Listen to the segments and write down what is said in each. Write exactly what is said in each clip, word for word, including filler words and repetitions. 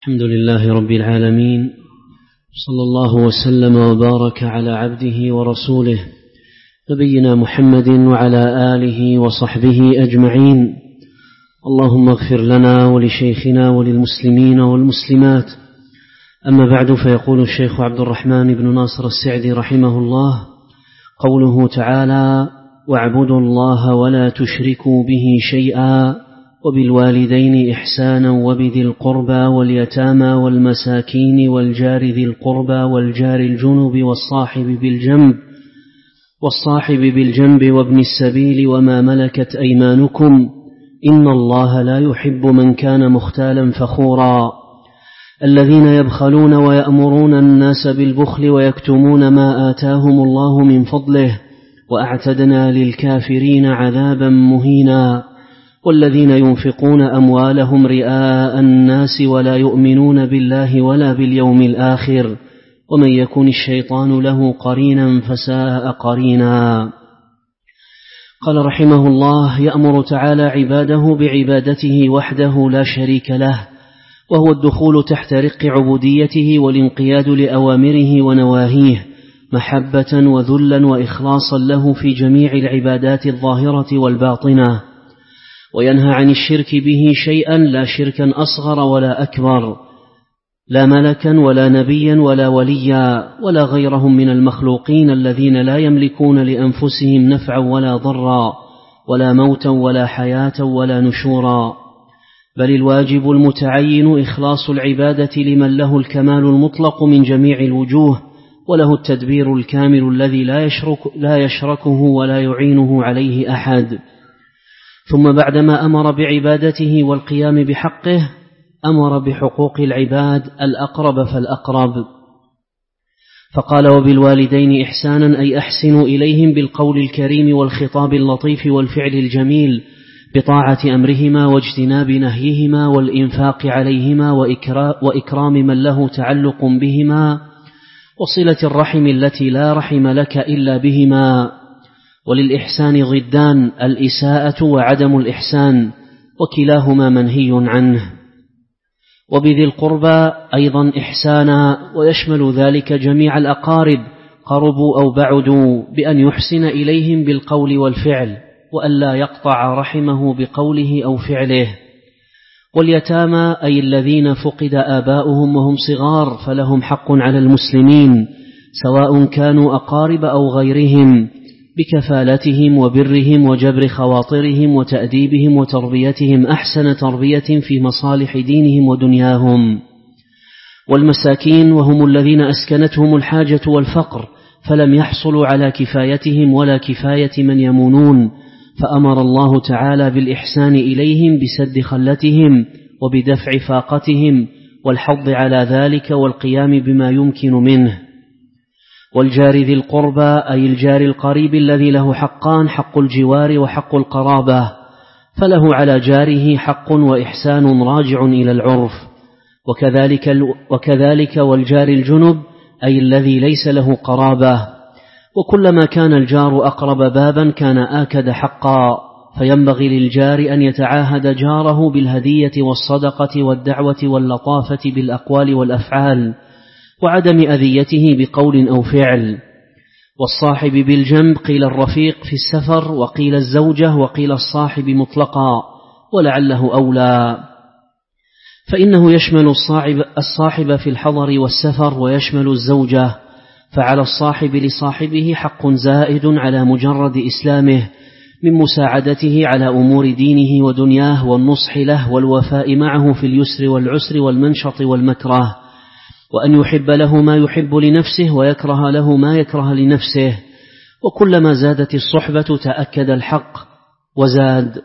الحمد لله رب العالمين، صلى الله وسلم وبارك على عبده ورسوله نبينا محمد وعلى آله وصحبه أجمعين. اللهم اغفر لنا ولشيخنا وللمسلمين والمسلمات. أما بعد، فيقول الشيخ عبد الرحمن بن ناصر السعدي رحمه الله: قوله تعالى: واعبدوا الله ولا تشركوا به شيئا وبالوالدين إحسانا وبذي القربى واليتامى والمساكين والجار ذي القربى والجار الجنب والصاحب بالجنب والصاحب بالجنب وابن السبيل وما ملكت أيمانكم إن الله لا يحب من كان مختالا فخورا. الذين يبخلون ويأمرون الناس بالبخل ويكتمون ما آتاهم الله من فضله وأعتدنا للكافرين عذابا مهينا. والذين ينفقون أموالهم رئاء الناس ولا يؤمنون بالله ولا باليوم الآخر ومن يكن الشيطان له قرينا فساء قرينا. قال رحمه الله: يأمر تعالى عباده بعبادته وحده لا شريك له، وهو الدخول تحت رق عبوديته والانقياد لأوامره ونواهيه محبة وذلا وإخلاصا له في جميع العبادات الظاهرة والباطنة، وينهى عن الشرك به شيئا، لا شركا أصغر ولا أكبر، لا ملكا ولا نبيا ولا وليا ولا غيرهم من المخلوقين الذين لا يملكون لأنفسهم نفعا ولا ضرا ولا موتا ولا حياة ولا نشورا، بل الواجب المتعين إخلاص العبادة لمن له الكمال المطلق من جميع الوجوه، وله التدبير الكامل الذي لا يشرك لا يشركه ولا يعينه عليه أحد. ثم بعدما أمر بعبادته والقيام بحقه أمر بحقوق العباد الأقرب فالأقرب، فقال: وبالوالدين إحسانا، أي أحسنوا إليهم بالقول الكريم والخطاب اللطيف والفعل الجميل بطاعة أمرهما واجتناب نهيهما والإنفاق عليهما وإكرام من له تعلق بهما وصلة الرحم التي لا رحم لك إلا بهما. وللإحسان ضدان: الإساءة وعدم الإحسان، وكلاهما منهي عنه. وبذي القربى أيضا إحسانا، ويشمل ذلك جميع الأقارب قربوا أو بعدوا، بأن يحسن إليهم بالقول والفعل وألا يقطع رحمه بقوله أو فعله. واليتامى أي الذين فقد آباؤهم وهم صغار فلهم حق على المسلمين سواء كانوا أقارب أو غيرهم، بكفالتهم وبرهم وجبر خواطرهم وتأديبهم وتربيتهم أحسن تربية في مصالح دينهم ودنياهم. والمساكين وهم الذين أسكنتهم الحاجة والفقر فلم يحصلوا على كفايتهم ولا كفاية من يمونون، فأمر الله تعالى بالإحسان إليهم بسد خلتهم وبدفع فاقتهم والحض على ذلك والقيام بما يمكن منه. والجار ذي القربى أي الجار القريب الذي له حقان: حق الجوار وحق القرابة، فله على جاره حق وإحسان راجع إلى العرف. وكذلك, وكذلك والجار الجنب أي الذي ليس له قرابة، وكلما كان الجار أقرب بابا كان آكد حقا، فينبغي للجار أن يتعاهد جاره بالهدية والصدقة والدعوة واللطافة بالأقوال والأفعال وعدم أذيته بقول أو فعل. والصاحب بالجنب قيل الرفيق في السفر، وقيل الزوجة، وقيل الصاحب مطلقا، ولعله أولى، فإنه يشمل الصاحب, الصاحب في الحضر والسفر، ويشمل الزوجة، فعلى الصاحب لصاحبه حق زائد على مجرد إسلامه من مساعدته على أمور دينه ودنياه والنصح له والوفاء معه في اليسر والعسر والمنشط والمكره، وأن يحب له ما يحب لنفسه ويكره له ما يكره لنفسه. وكلما زادت الصحبة تأكد الحق وزاد.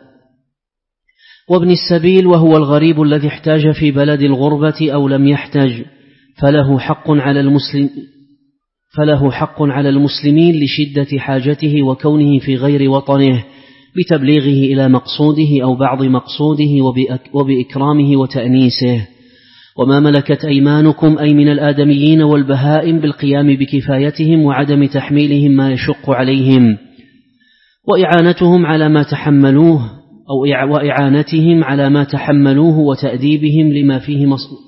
وابن السبيل وهو الغريب الذي احتاج في بلد الغربة أو لم يحتج فله حق على المسلم فله حق على المسلمين لشدة حاجته وكونه في غير وطنه بتبليغه إلى مقصوده أو بعض مقصوده وبإكرامه وتأنيسه. وما ملكت أيمانكم أي من الآدميين والبهائم بالقيام بكفايتهم وعدم تحميلهم ما يشق عليهم، وإعانتهم على ما تحملوه أو وإعانتهم على ما تحملوه وتأديبهم لما فيه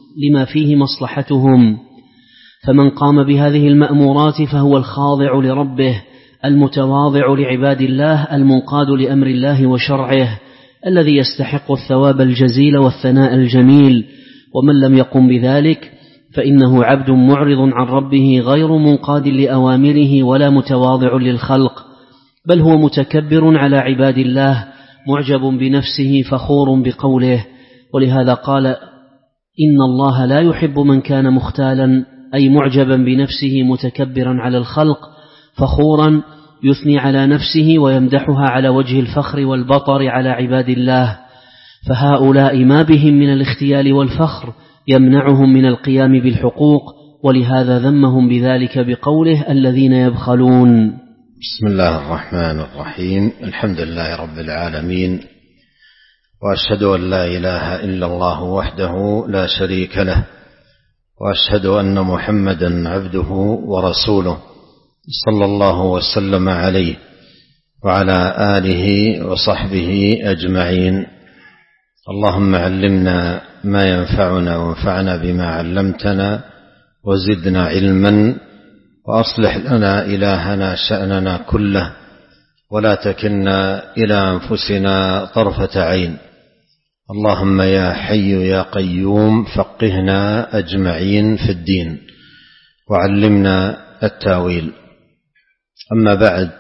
لما فيه مصلحتهم، فمن قام بهذه المأمورات فهو الخاضع لربه المتواضع لعباد الله المنقاد لأمر الله وشرعه الذي يستحق الثواب الجزيل والثناء الجميل. ومن لم يقم بذلك فإنه عبد معرض عن ربه غير منقاد لأوامره ولا متواضع للخلق، بل هو متكبر على عباد الله معجب بنفسه فخور بقوله. ولهذا قال: إن الله لا يحب من كان مختالا، أي معجبا بنفسه متكبرا على الخلق فخورا يثني على نفسه ويمدحها على وجه الفخر والبطر على عباد الله، فهؤلاء ما بهم من الاختيال والفخر يمنعهم من القيام بالحقوق، ولهذا ذمهم بذلك بقوله: الذين يبخلون. بسم الله الرحمن الرحيم. الحمد لله رب العالمين، وأشهد أن لا إله إلا الله وحده لا شريك له، وأشهد أن محمدا عبده ورسوله صلى الله وسلم عليه وعلى آله وصحبه أجمعين. اللهم علمنا ما ينفعنا وانفعنا بما علمتنا وزدنا علما، وأصلح لنا إلهنا شأننا كله، ولا تكلنا إلى أنفسنا طرفة عين. اللهم يا حي يا قيوم فقهنا أجمعين في الدين وعلمنا التاويل. أما بعد،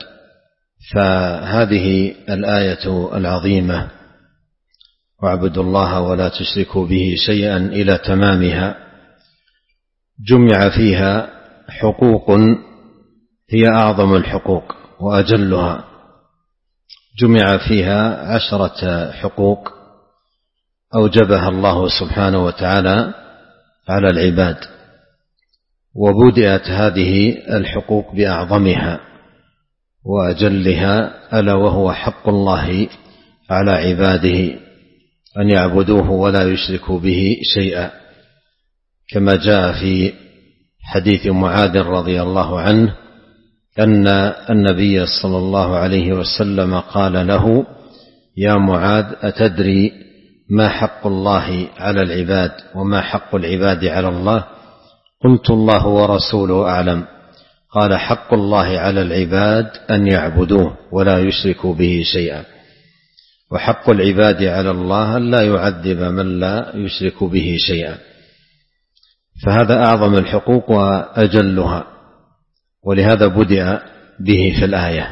فهذه الآية العظيمة واعبدوا الله ولا تشركوا به شيئا إلى تمامها جمع فيها حقوق هي أعظم الحقوق وأجلها، جمع فيها عشرة حقوق أوجبها الله سبحانه وتعالى على العباد، وبدأت هذه الحقوق بأعظمها وأجلها، ألا وهو حق الله على عباده أن يعبدوه ولا يشركوا به شيئا، كما جاء في حديث معاذ رضي الله عنه أن النبي صلى الله عليه وسلم قال له: يا معاذ، أتدري ما حق الله على العباد وما حق العباد على الله؟ قلت: الله ورسوله أعلم. قال: حق الله على العباد أن يعبدوه ولا يشركوا به شيئا، وحق العباد على الله أن لا يعذب من لا يشرك به شيئا. فهذا أعظم الحقوق وأجلها، ولهذا بدأ به في الآية.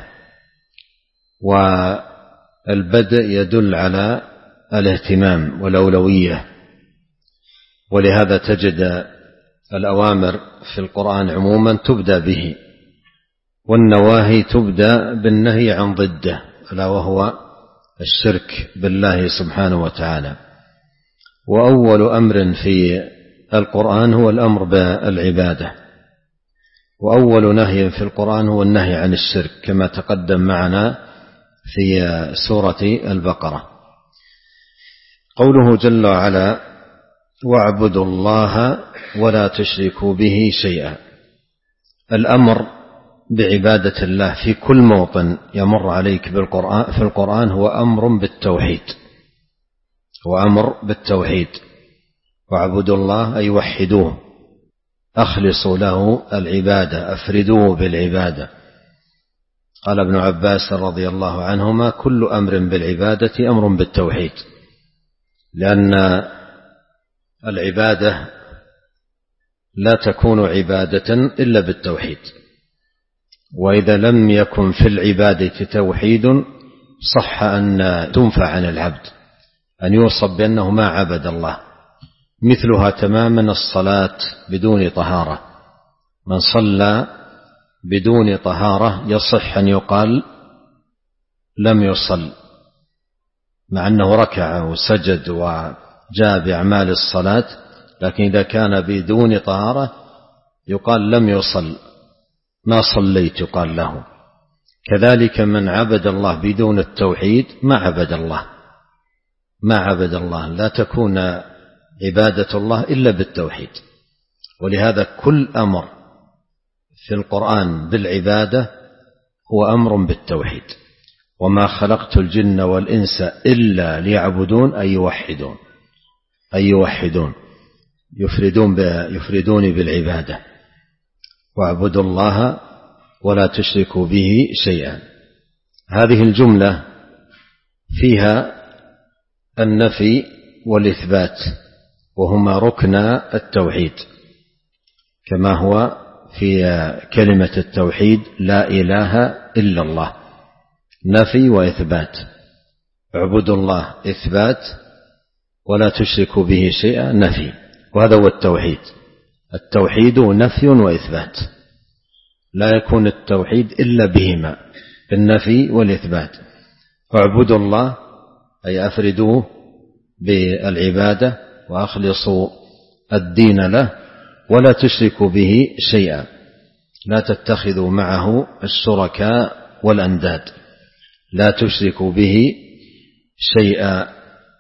والبدء يدل على الاهتمام والأولوية، ولهذا تجد الأوامر في القرآن عموما تبدأ به، والنواهي تبدأ بالنهي عن ضده، ألا وهو الشرك بالله سبحانه وتعالى. وأول أمر في القرآن هو الأمر بالعبادة، وأول نهي في القرآن هو النهي عن الشرك، كما تقدم معنا في سورة البقرة. قوله جل وعلا: واعبدوا الله ولا تشركوا به شيئا. الأمر بعبادة الله في كل موطن يمر عليك بالقرآن في القرآن هو أمر بالتوحيد، هو أمر بالتوحيد. واعبدوا الله أي وحدوه، أخلصوا له العبادة، أفردوه بالعبادة. قال ابن عباس رضي الله عنهما: كل أمر بالعبادة أمر بالتوحيد، لأن العبادة لا تكون عبادة إلا بالتوحيد، وإذا لم يكن في العبادة توحيد صح أن تنفع عن العبد، أن يوصف بأنه ما عبد الله. مثلها تماما الصلاة بدون طهارة، من صلى بدون طهارة يصح أن يقال لم يصل، مع أنه ركع وسجد وجاء بأعمال الصلاة، لكن إذا كان بدون طهارة يقال لم يصل، ما صليت يقال له. كذلك من عبد الله بدون التوحيد ما عبد الله، ما عبد الله، لا تكون عبادة الله إلا بالتوحيد. ولهذا كل أمر في القرآن بالعبادة هو أمر بالتوحيد. وما خلقت الجن والإنس إلا ليعبدون، أي يوحدون، أي يوحدون. يفردون يفردوني بالعبادة، واعبدوا الله ولا تشركوا به شيئا. هذه الجملة فيها النفي والإثبات، وهما ركنا التوحيد، كما هو في كلمة التوحيد لا إله إلا الله، نفي وإثبات. اعبدوا الله إثبات، ولا تشركوا به شيئا نفي، وهذا هو التوحيد. التوحيد نفي وإثبات، لا يكون التوحيد إلا بهما، بالنفي والإثبات. اعبدوا الله أي أفردوه بالعبادة وأخلصوا الدين له، ولا تشركوا به شيئا، لا تتخذوا معه الشركاء والأنداد، لا تشركوا به شيئا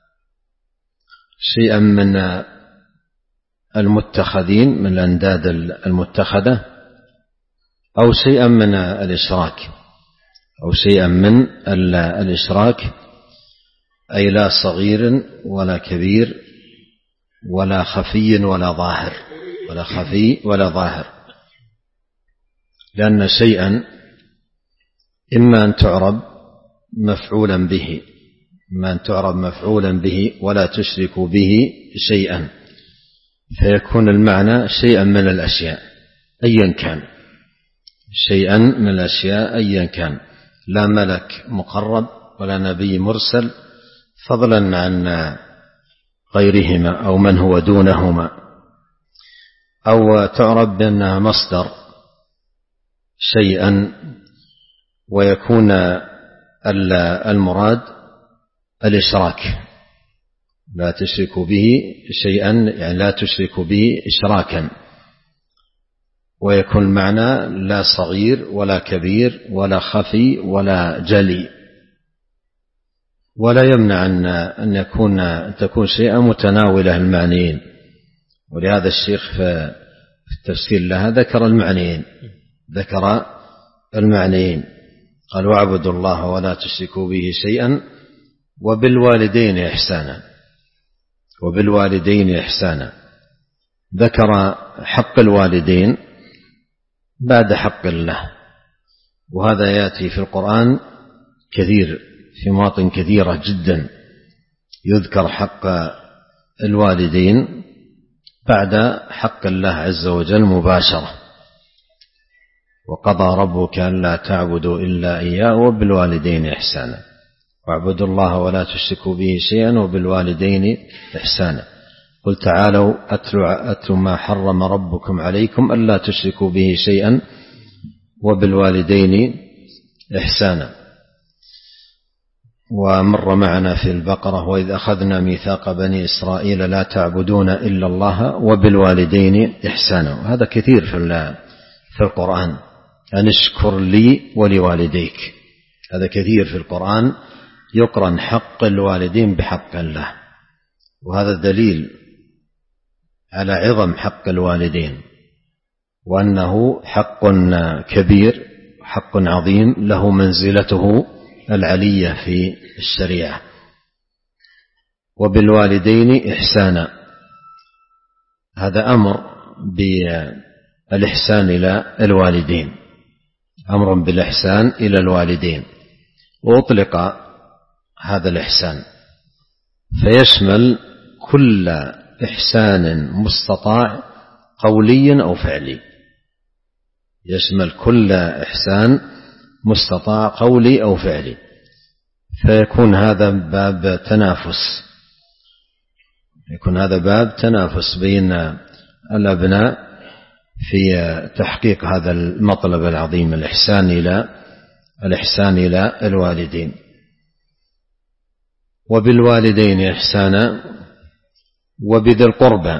شيئا من المتخذين، من الأنداد المتخذة، أو شيئا من الإشراك، أو شيئا من الإشراك، أي لا صغير ولا كبير ولا خفي ولا ظاهر، ولا خفي ولا ظاهر. لأن شيئا إما أن تعرب مفعولا به، إما أن تعرب مفعولا به ولا تشرك به شيئا، فيكون المعنى شيئا من الأشياء أيا كان، شيئا من الأشياء أيا كان، لا ملك مقرب ولا نبي مرسل، فضلا عن غيرهما أو من هو دونهما. أو تعرب بأنها مصدر شيئا، ويكون المراد الإشراك، لا تشرك به شيئا يعني لا تشرك به إشراكا، ويكون المعنى لا صغير ولا كبير ولا خفي ولا جلي. ولا يمنع أن يكون أن تكون شيئا متناولة المعنيين، ولهذا الشيخ في التفسير لها ذكر المعنيين، ذكر المعنيين قال واعبدوا الله ولا تشركوا به شيئا وبالوالدين إحسانا، وبالوالدين إحسانا. ذكر حق الوالدين بعد حق الله، وهذا يأتي في القرآن كثير، في مواطن كثيرة جدا يذكر حق الوالدين بعد حق الله عز وجل مباشرة. وقضى ربك ألا تعبدوا إلا إياه وبالوالدين إحسانا، واعبدوا الله ولا تشركوا به شيئا وبالوالدين إحسانا. قل تعالوا أتل ما حرم ربكم عليكم ألا تشركوا به شيئا وبالوالدين إحسانا. ومر معنا في البقرة وإذ أخذنا ميثاق بني إسرائيل لا تعبدون إلا الله وبالوالدين إحسانا. وهذا كثير في القرآن، أن اشكر لي ولوالديك، هذا كثير في القرآن يقرن حق الوالدين بحق الله، وهذا دليل على عظم حق الوالدين، وأنه حق كبير، حق عظيم له منزلته العلية في الشريعة. وبالوالدين إحسانا، هذا أمر بالإحسان إلى الوالدين، أمر بالإحسان إلى الوالدين، وأطلق هذا الإحسان فيشمل كل إحسان مستطاع قولي أو فعلي، يشمل كل إحسان مستطاع قولي أو فعلي، فيكون هذا باب تنافس، يكون هذا باب تنافس بين الأبناء في تحقيق هذا المطلب العظيم، الإحسان إلى الإحسان إلى الوالدين. وبالوالدين إحسانا وبذي القربى،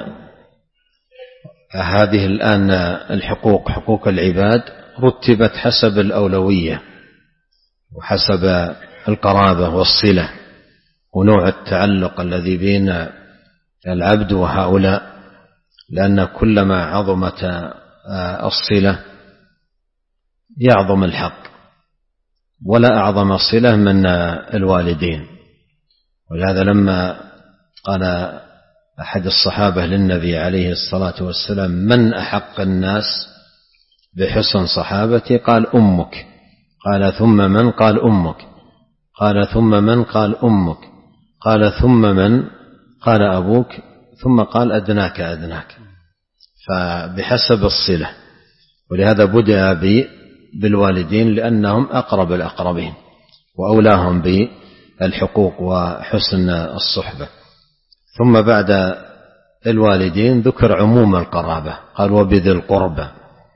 هذه الآن الحقوق، حقوق العباد رتبت حسب الأولوية وحسب القرابة والصلة ونوع التعلق الذي بين العبد وهؤلاء، لأن كلما عظمت الصلة يعظم الحق، ولا أعظم الصلة من الوالدين. ولهذا لما قال أحد الصحابة للنبي عليه الصلاة والسلام: من أحق الناس بحسن صحابتي؟ قال: أمك. قال: ثم من؟ قال: أمك. قال: ثم من؟ قال: أمك. قال: ثم من؟ قال: أبوك. ثم قال: أدناك أدناك. فبحسب الصلة، ولهذا بدأ بالوالدين لأنهم أقرب الأقربين وأولاهم بالحقوق وحسن الصحبة. ثم بعد الوالدين ذكر عموم القرابة، قال: وبذي القربى.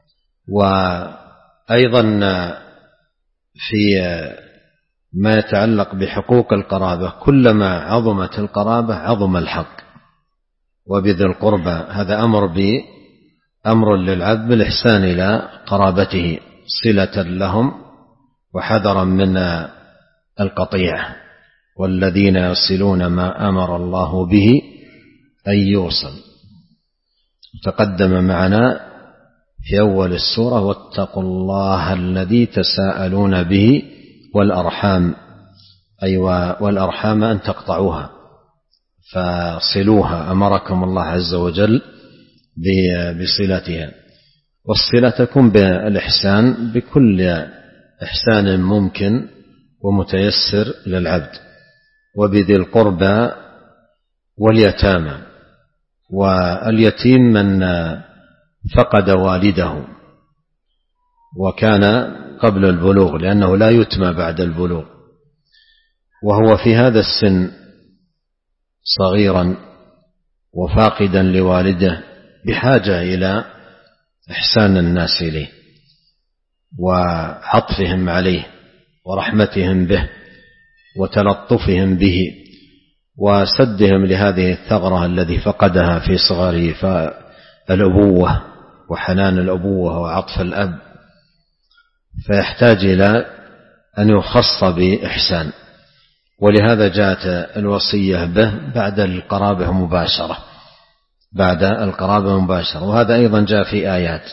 وأيضا في ما يتعلق بحقوق القرابة كلما عظمت القرابة عظم الحق. وبذي القربى هذا أمر بأمر للعبد بالإحسان إلى قرابته صلة لهم وحذرا من القطيعة، والذين يصلون ما أمر الله به أن يوصل. تقدم معنا في أول السورة: واتقوا الله الذي تساءلون به والأرحام، أي والأرحام أن تقطعوها فصلوها، أمركم الله عز وجل بصلتها. والصلة تكون بالإحسان بكل إحسان ممكن ومتيسر للعبد. وبذي القربى واليتامى. واليتيم من فقد والده وكان قبل البلوغ، لأنه لا يتمى بعد البلوغ، وهو في هذا السن صغيرا وفاقدا لوالده بحاجة إلى إحسان الناس إليه وعطفهم عليه ورحمتهم به وتلطفهم به وسدهم لهذه الثغرة الذي فقدها في صغره، فالأبوة وحنان الأبوة وعطف الأب، فيحتاج إلى أن يخص بإحسان. ولهذا جاءت الوصية به بعد القرابة مباشرة بعد القرابة مباشرة. وهذا أيضا جاء في آيات،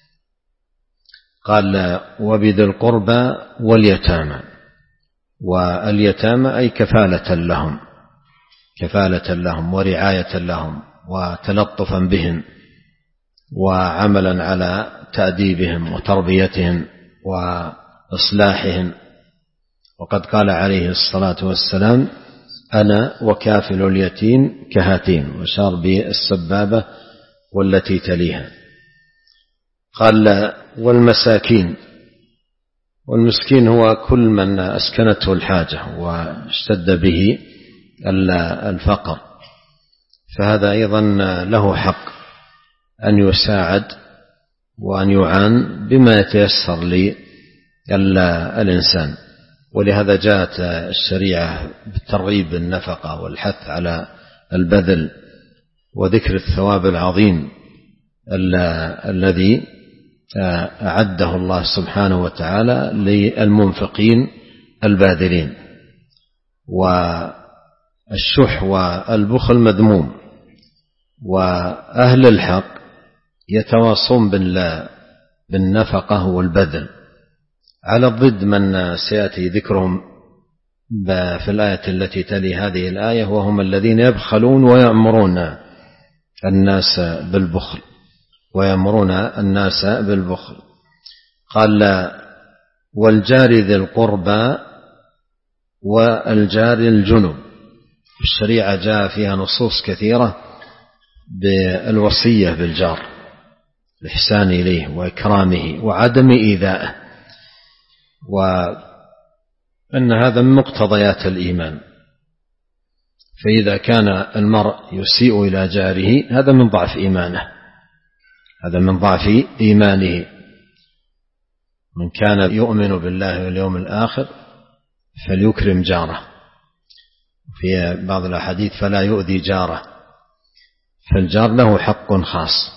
قال: وبذي القربى واليتامى. واليتامى أي كفالة لهم كفالة لهم ورعاية لهم وتلطفا بهم وعملا على تأديبهم وتربيتهم وإصلاحهم. وقد قال عليه الصلاة والسلام: أنا وكافل اليتيم كهاتين، وشار بالسبابة والتي تليها. قال: والمساكين. والمسكين هو كل من أسكنته الحاجة واشتد به الفقر، فهذا أيضا له حق أن يساعد وأن يعان بما يتيسر للإنسان. ولهذا جاءت الشريعة بالترغيب بالنفقة والحث على البذل وذكر الثواب العظيم الذي أعده الله سبحانه وتعالى للمنفقين الباذلين. والشح والبخل مذموم، وأهل الحق يتواصون بالنفقة والبذل، على الضد من سيأتي ذكرهم في الآية التي تلي هذه الآية، وهم الذين يبخلون ويأمرون الناس بالبخل ويأمرون الناس بالبخل. قال: والجار ذي القربى والجار الجنب. الشريعة جاء فيها نصوص كثيرة بالوصية بالجار، الإحسان إليه وإكرامه وعدم إيذائه، وأن هذا من مقتضيات الإيمان. فإذا كان المرء يسيء إلى جاره هذا من ضعف إيمانه هذا من ضعف إيمانه. من كان يؤمن بالله واليوم الآخر فليكرم جاره، في بعض الأحاديث فلا يؤذي جاره، فالجار له حق خاص.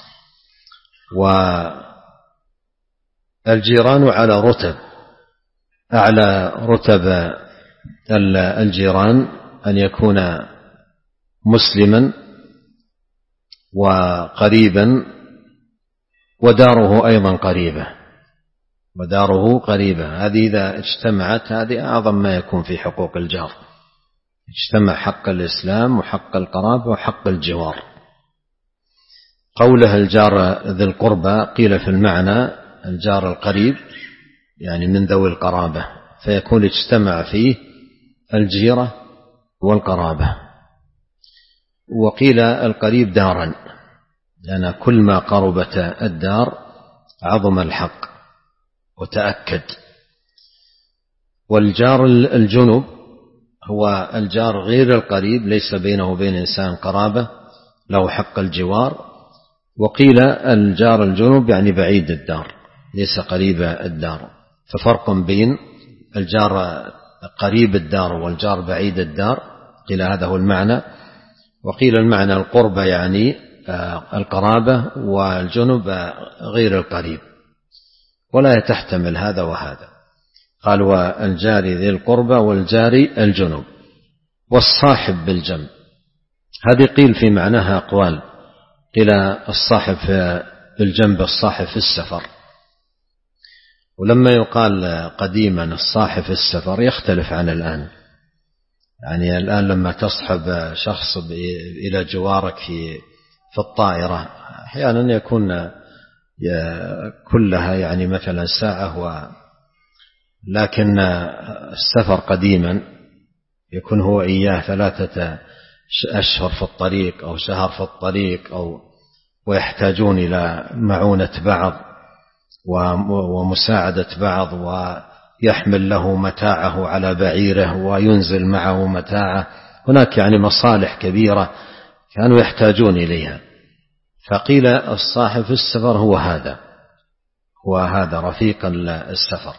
والجيران على رتب، أعلى رتب الجيران أن يكون مسلما وقريبا، وداره أيضا قريبة وداره قريبة هذه إذا اجتمعت هذه أعظم ما يكون في حقوق الجار. اجتمع حق الإسلام وحق القرابة وحق الجوار. قوله الجار ذي القربى قيل في المعنى الجار القريب يعني من ذوي القرابة، فيكون اجتمع فيه الجيرة والقرابة. وقيل القريب دارا، لأن كل ما قربت الدار عظم الحق وتأكد. والجار الجنب هو الجار غير القريب، ليس بينه وبين إنسان قرابة، له حق الجوار. وقيل الجار الجنب يعني بعيد الدار ليس قريب الدار، ففرق بين الجار قريب الدار والجار بعيد الدار، قيل هذا هو المعنى. وقيل المعنى القربة يعني القرابة، والجنب غير القريب، ولا تحتمل هذا وهذا. قال والجاري ذي القربة والجاري الجنب والصاحب بالجنب. هذه قيل في معناها أقوال، قيل الصاحب بالجنب الصاحب في السفر، ولما يقال قديما الصاحب في السفر يختلف عن الآن. يعني الآن لما تصحب شخص إلى جوارك في في الطائرة أحيانا يكون كلها يعني مثلا ساعة و لكن السفر قديما يكون هو إياه ثلاثة أشهر في الطريق أو شهر في الطريق، أو ويحتاجون إلى معونة بعض ومساعدة بعض، ويحمل له متاعه على بعيره وينزل معه متاعه. هناك يعني مصالح كبيرة كانوا يحتاجون إليها. فقيل الصاحب في السفر هو هذا هو هذا رفيق السفر،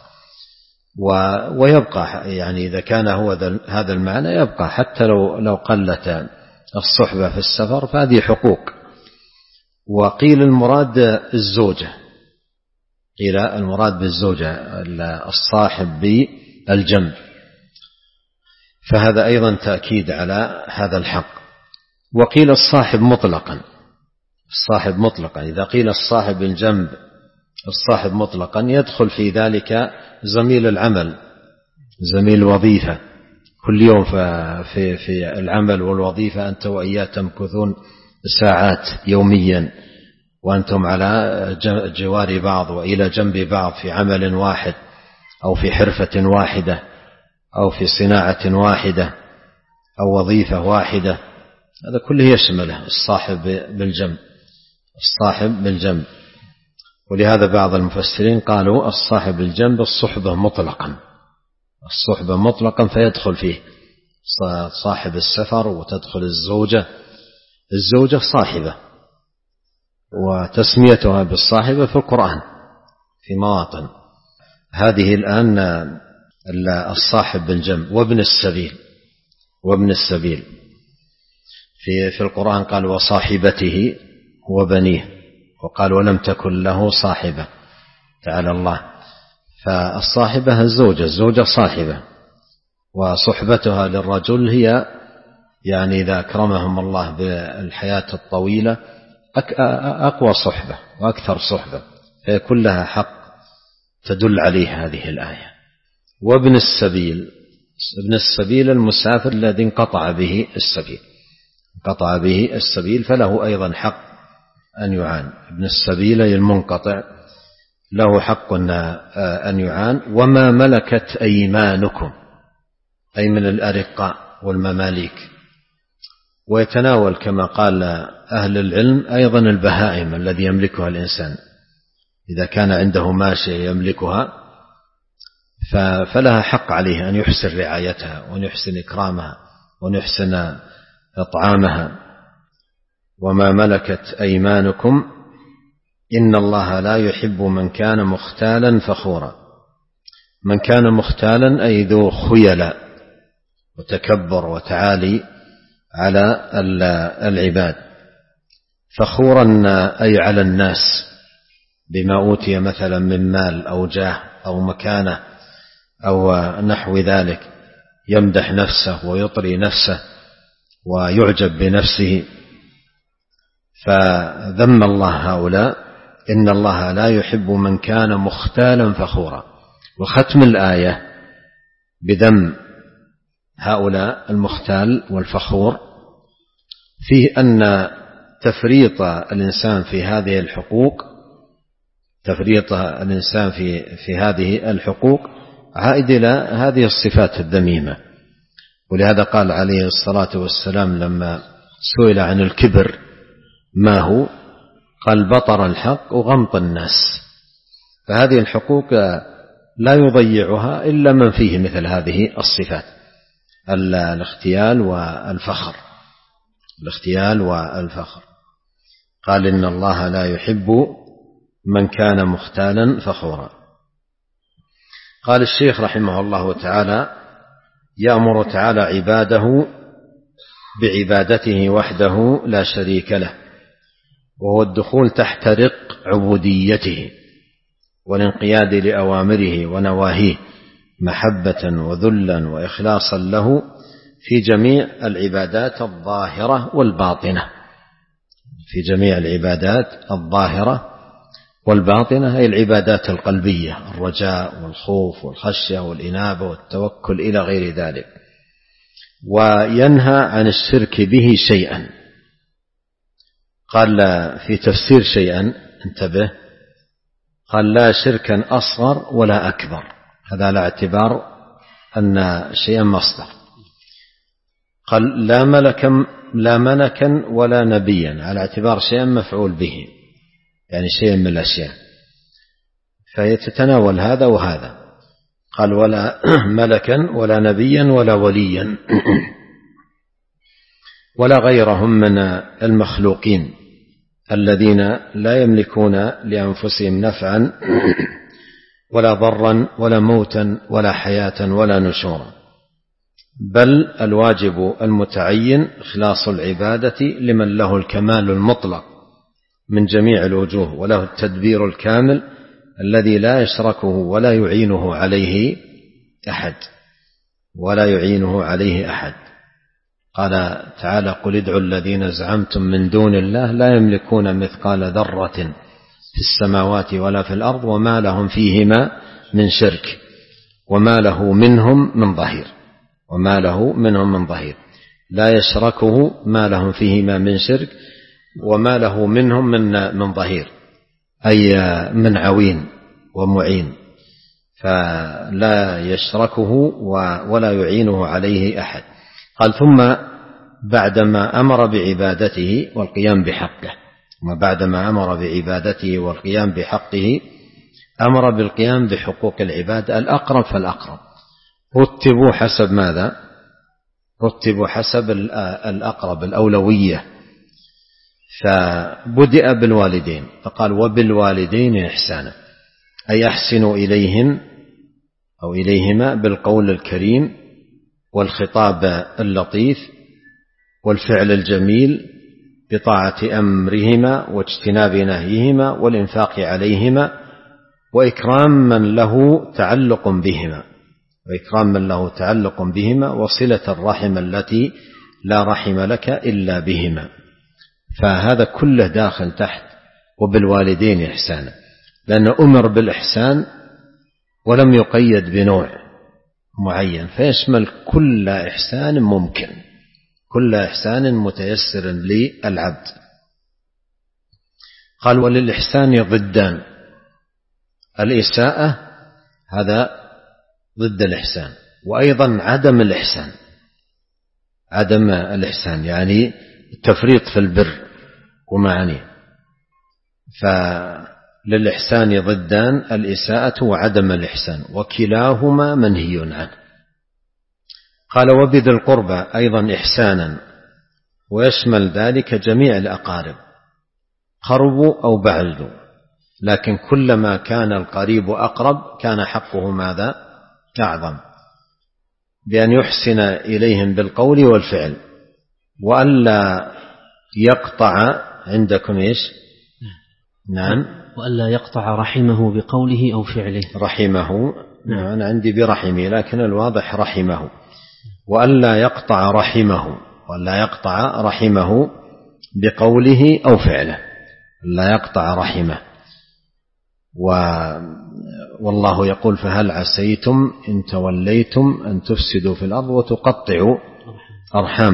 ويبقى يعني إذا كان هو هذا المعنى يبقى حتى لو لو قلت الصحبة في السفر، فهذه حقوق. وقيل المراد الزوجة، قيل المراد بالزوجة الصاحب بالجنب، فهذا أيضا تأكيد على هذا الحق. وقيل الصاحب مطلقا، الصاحب مطلقا إذا قيل الصاحب بالجنب الصاحب مطلقا يدخل في ذلك زميل العمل، زميل الوظيفة، كل يوم في في العمل والوظيفة أنت وإياه تمكثون ساعات يوميا، وأنتم على جوار بعض وإلى جنب بعض في عمل واحد أو في حرفة واحدة أو في صناعة واحدة أو وظيفة واحدة، هذا كله يشمله الصاحب بالجنب، الصاحب بالجنب. ولهذا بعض المفسرين قالوا الصاحب بالجنب الصحبة مطلقا، الصحبة مطلقا فيدخل فيه صاحب السفر وتدخل الزوجة، الزوجة صاحبة، وتسميتها بالصاحبة في القرآن في مواطن. هذه الآن الصاحب بالجنب. وابن السبيل، وابن السبيل في في القرآن قال وصاحبته وبنيه، وقال ولم تكن له صاحبة، تعالى الله. فالصاحبة الزوجة، الزوجة صاحبة، وصحبتها للرجل هي يعني إذا أكرمهم الله بالحياة الطويلة أقوى صحبة وأكثر صحبة، فيكون لها حق تدل عليه هذه الآية. وابن السبيل، ابن السبيل المسافر الذي انقطع به السبيل، انقطع به السبيل فله أيضا حق أن يعان. ابن السبيل المنقطع له حق أن يعان. وما ملكت أيمانكم أي من الأرقاء والمماليك، ويتناول كما قال أهل العلم أيضا البهائم الذي يملكها الإنسان، إذا كان عنده ماشية يملكها فلها حق عليه أن يحسن رعايتها وأن يحسن إكرامها وأن يحسن إطعامها. وما ملكت أيمانكم إن الله لا يحب من كان مختالا فخورا. من كان مختالا أي ذو خيلاء وتكبر وتعالي على العباد، فخورا أي على الناس بما أوتي مثلا من مال أو جاه أو مكانة أو نحو ذلك، يمدح نفسه ويطري نفسه ويعجب بنفسه. فذم الله هؤلاء، إن الله لا يحب من كان مختالا فخورا. وختم الآية بذم هؤلاء المختال والفخور فيه أن تفريط الإنسان في هذه الحقوق تفريط الإنسان في في هذه الحقوق عائد إلى هذه الصفات الذميمة. ولهذا قال عليه الصلاة والسلام لما سئل عن الكبر ما هو، قال بطر الحق وغمط الناس. فهذه الحقوق لا يضيعها إلا من فيه مثل هذه الصفات، الاختيال والفخر الاختيال والفخر. قال إن الله لا يحب من كان مختالا فخورا. قال الشيخ رحمه الله تعالى: يأمر تعالى عباده بعبادته وحده لا شريك له، وهو الدخول تحت رق عبوديته والانقياد لأوامره ونواهيه محبة وذلا وإخلاصا له في جميع العبادات الظاهرة والباطنة في جميع العبادات الظاهرة والباطنة، أي العبادات القلبية، الرجاء والخوف والخشية والإنابة والتوكل إلى غير ذلك. وينهى عن الشرك به شيئا. قال في تفسير شيئا، انتبه، قال لا شركا أصغر ولا أكبر، هذا على اعتبار أن شيئا مصدر. قال لا ملكا لا ملكا ولا نبيا، على اعتبار شيئا مفعول به، يعني شيء من الأشياء، فيتتناول هذا وهذا. قال ولا ملكا ولا نبيا ولا وليا ولا غيرهم من المخلوقين الذين لا يملكون لأنفسهم نفعا ولا ضرا ولا موتا ولا حياة ولا نشورا، بل الواجب المتعين إخلاص العبادة لمن له الكمال المطلق من جميع الوجوه، وله التدبير الكامل الذي لا يشركه ولا يعينه عليه أحد ولا يعينه عليه أحد. قال تعالى: قل ادعوا الذين زعمتم من دون الله لا يملكون مثقال ذرة في السماوات ولا في الأرض وما لهم فيهما من شرك وما له منهم من ظهير وما له منهم من ظهير لا يشركه ما لهم فيهما من شرك وما له منهم من من ظهير، أي من عوين ومعين، فلا يشركه ولا يعينه عليه أحد. قال ثم بعدما أمر بعبادته والقيام بحقه ثم بعدما أمر بعبادته والقيام بحقه أمر بالقيام بحقوق العباد الأقرب فالأقرب، رتبوا حسب ماذا؟ رتبوا حسب الأقرب الأولوية، فبدأ بالوالدين فقال وبالوالدين إحسانا، أي أحسنوا إليهم أو إليهما بالقول الكريم والخطاب اللطيف والفعل الجميل بطاعة أمرهما واجتناب نهيهما والإنفاق عليهما وإكرام من له تعلق بهما وإكرام من له تعلق بهما وصلة الرحم التي لا رحم لك إلا بهما. فهذا كله داخل تحت وبالوالدين إحسانا، لأنه أمر بالإحسان ولم يقيد بنوع معين، فيشمل كل إحسان ممكن، كل إحسان متيسر للعبد. قال وللإحسان ضدان، الإساءة هذا ضد الإحسان، وأيضا عدم الإحسان عدم الإحسان يعني التفريط في البر ومعانيه. فللإحسان ضدان، الإساءة وعدم الإحسان، وكلاهما منهي عنه. قال وبذي القربى أيضا إحسانا، ويشمل ذلك جميع الأقارب قرب أو بعد، لكن كلما كان القريب أقرب كان حقه ماذا؟ أعظم، بأن يحسن إليهم بالقول والفعل، وألا يقطع عندكم إيش؟ نعم، وألا يقطع رحمه بقوله أو فعله. رحمه، نعم، أنا عندي برحمه لكن الواضح رحمه. وألا يقطع رحمه وألا يقطع رحمه بقوله أو فعله، لا يقطع رحمه. و والله يقول فهل عسيتم إن توليتم أن تفسدوا في الأرض وتقطعوا أرحامكم.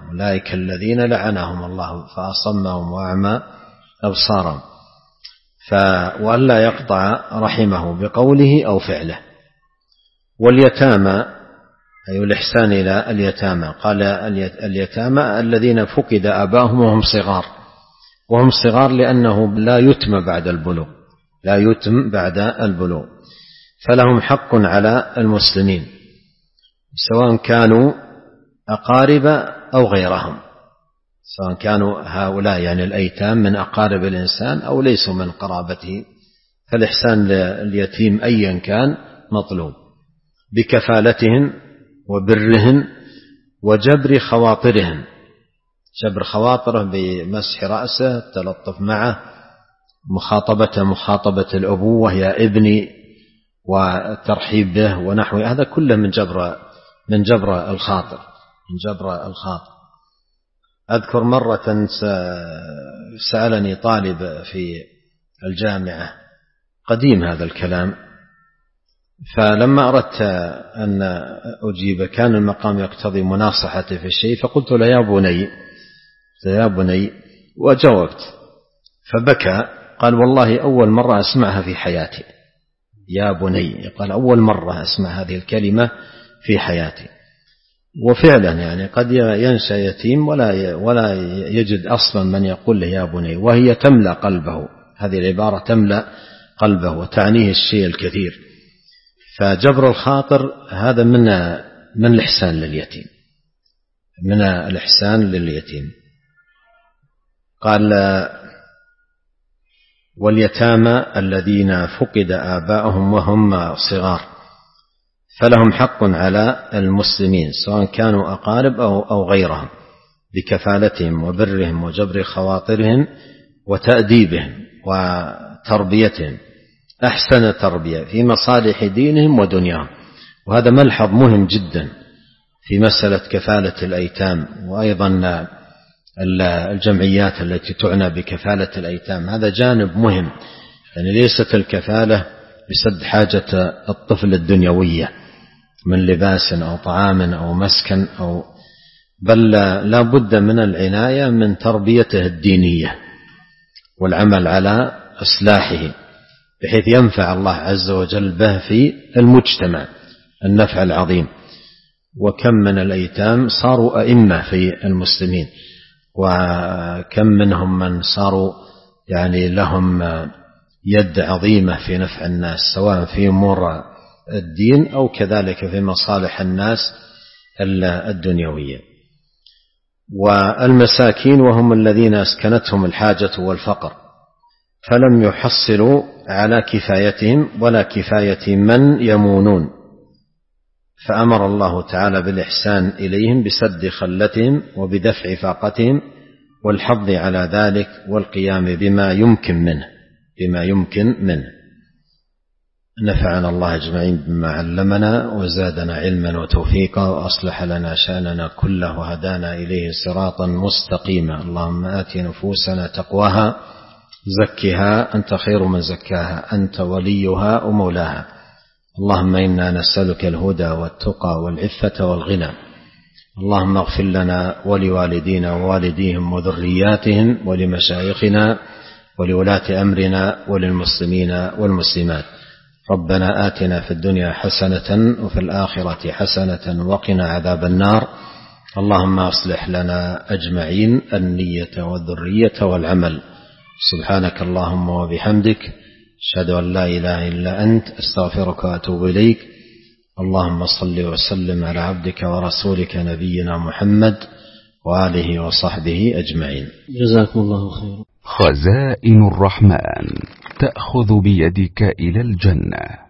أولئك الذين لعنهم الله فأصمهم وأعمى أبصارهم. وألا يقطع رحمه بقوله أو فعله. واليتامى أي الإحسان إلى اليتامى، قال اليتامى الذين فقد آباؤهم وهم صغار، وهم صغار لأنه لا يتم بعد البلوغ، لا يتم بعد البلوغ، فلهم حق على المسلمين سواء كانوا أقارب أو غيرهم، سواء كانوا هؤلاء يعني الأيتام من أقارب الإنسان أو ليسوا من قرابته، فالإحسان لليتيم أيا كان مطلوب بكفالتهم وبرهم وجبر خواطرهم، جبر خواطره بمسح رأسه، التلطف معه، مخاطبة مخاطبة الأبوة يا ابني والترحيب به ونحو هذا كله من جبر من جبر الخاطر من جبر الخاطر. أذكر مرة سألني طالب في الجامعة، قديم هذا الكلام، فلما أردت أن أجيب كان المقام يقتضي مناصحتي في الشيء، فقلت له يا بني يا بني وجاوبت، فبكى قال والله أول مرة أسمعها في حياتي، يا بني، قال أول مرة أسمع هذه الكلمة في حياتي. وفعلا يعني قد ينشأ يتيم ولا ولا يجد أصلا من يقول له يا بني، وهي تملأ قلبه، هذه العبارة تملأ قلبه وتعنيه الشيء الكثير. فجبر الخاطر هذا من من الإحسان لليتيم، من الإحسان لليتيم. قال واليتامى الذين فقد آباؤهم وهم صغار فلهم حق على المسلمين سواء كانوا أقارب أو, أو غيرهم بكفالتهم وبرهم وجبر خواطرهم وتأديبهم وتربيتهم أحسن تربية في مصالح دينهم ودنياهم. وهذا ملحظ مهم جدا في مسألة كفالة الأيتام، وأيضا الجمعيات التي تعنى بكفالة الأيتام، هذا جانب مهم، يعني ليست الكفالة بسد حاجة الطفل الدنيوية من لباس أو طعام أو مسكن أو بل لا بد من العناية من تربيته الدينية والعمل على إصلاحه بحيث ينفع الله عز وجل به في المجتمع النفع العظيم. وكم من الأيتام صاروا أئمة في المسلمين، وكم منهم من صاروا يعني لهم يد عظيمة في نفع الناس سواء في أمور الدين أو كذلك في مصالح الناس الدنيوية. والمساكين وهم الذين أسكنتهم الحاجة والفقر فلم يحصلوا على كفايتهم ولا كفاية من يمونون، فأمر الله تعالى بالإحسان إليهم بسد خلتهم وبدفع فاقتهم والحظ على ذلك والقيام بما يمكن منه بما يمكن منه. نفعنا الله أجمعين بما علمنا وزادنا علما وتوفيقا وأصلح لنا شأننا كله وهدانا إليه صراطا مستقيما. اللهم آت نفوسنا تقواها زكها أنت خير من زكاها أنت وليها ومولاها. اللهم إنا نسألك الهدى والتقى والعفة والغنى. اللهم اغفر لنا ولوالدينا ووالديهم وذرياتهم ولمشايخنا ولولاة أمرنا وللمسلمين والمسلمات. ربنا آتنا في الدنيا حسنة وفي الآخرة حسنة وقنا عذاب النار. اللهم أصلح لنا أجمعين النية والذرية والعمل. سبحانك اللهم وبحمدك أشهد أن لا إله إلا أنت أستغفرك وأتوب إليك. اللهم صل وسلم على عبدك ورسولك نبينا محمد وآله وصحبه أجمعين. جزاكم الله خيرا. خزائن الرحمن تأخذ بيدك إلى الجنة.